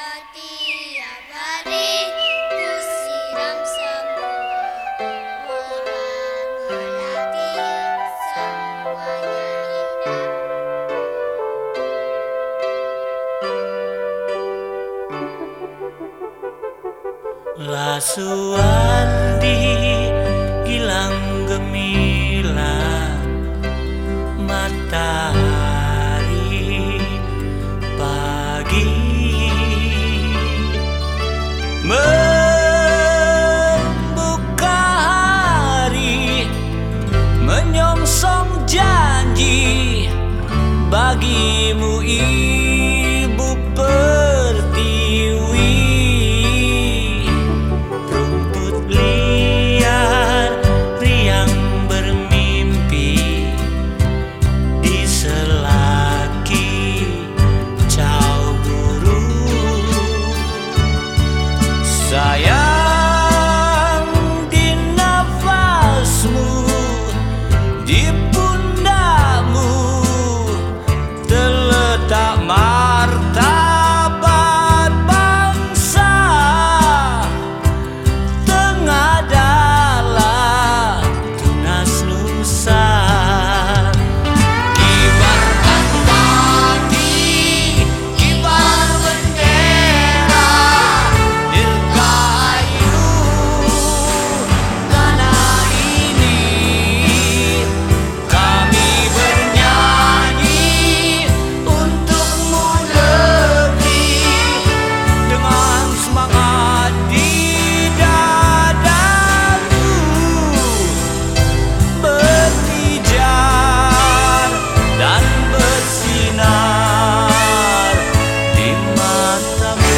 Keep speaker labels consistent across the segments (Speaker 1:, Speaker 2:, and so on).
Speaker 1: Tiap hari ku siram semua warna melati, semuanya indah.
Speaker 2: Lasuandi hilang gemilang matahari pagi membuka hari, menyongsong janji bagimu Ibu Pertiwi. Rumput liar riang bermimpi di selaki cau burung. Sayang di nafasmu, di pundakmu terletak martabat bangsa. Tengah dalam tunas nusa, kibarkan mati, kibar bendera dirgahayu tanah ini. Kami bernyanyi untukmu negeri dengan semangat di dadamu, berpijar dan bersinar di matamu.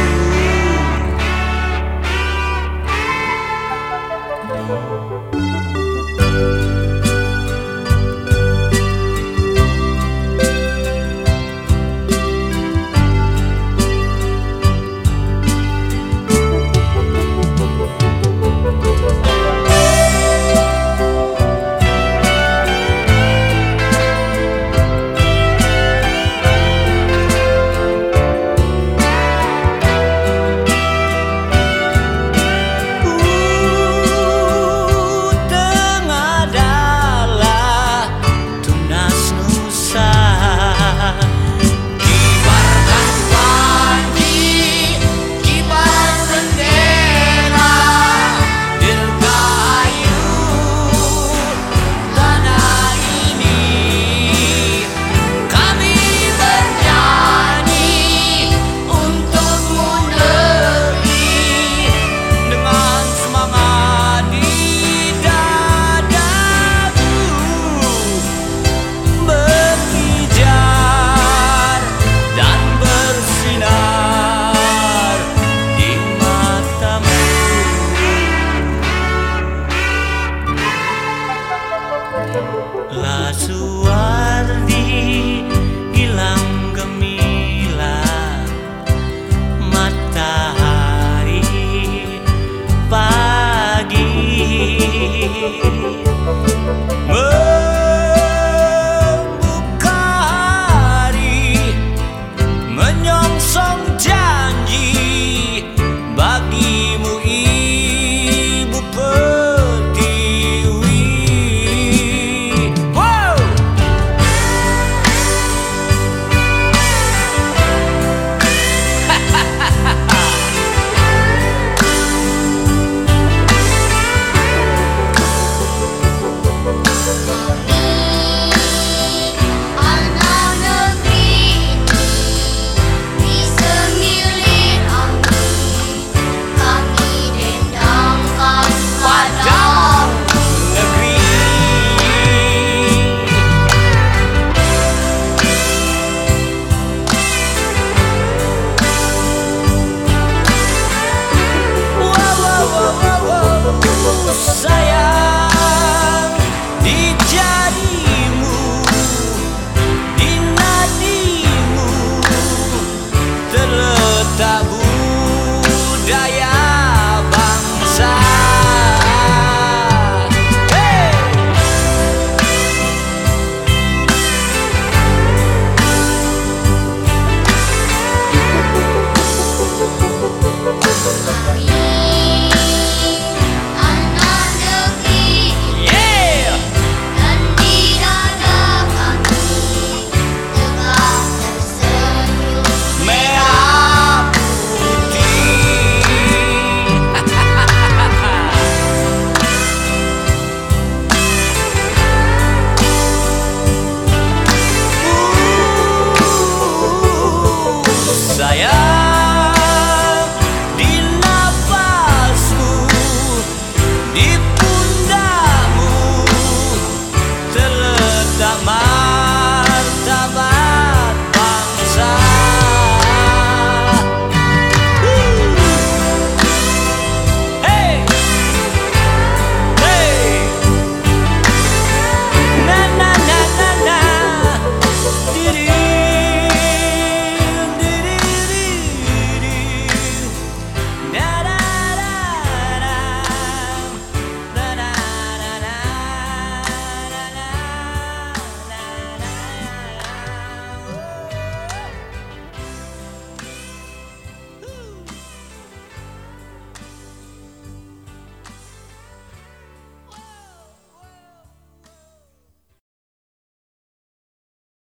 Speaker 2: Tengah dalam tunas nusa, kibarkan panji, kibar bendera dirgahayu tanah ini. Kami bernyanyi untukmu negeri dengan semangat di dadamu, berpijar dan bersinar di matamu. Lasuandi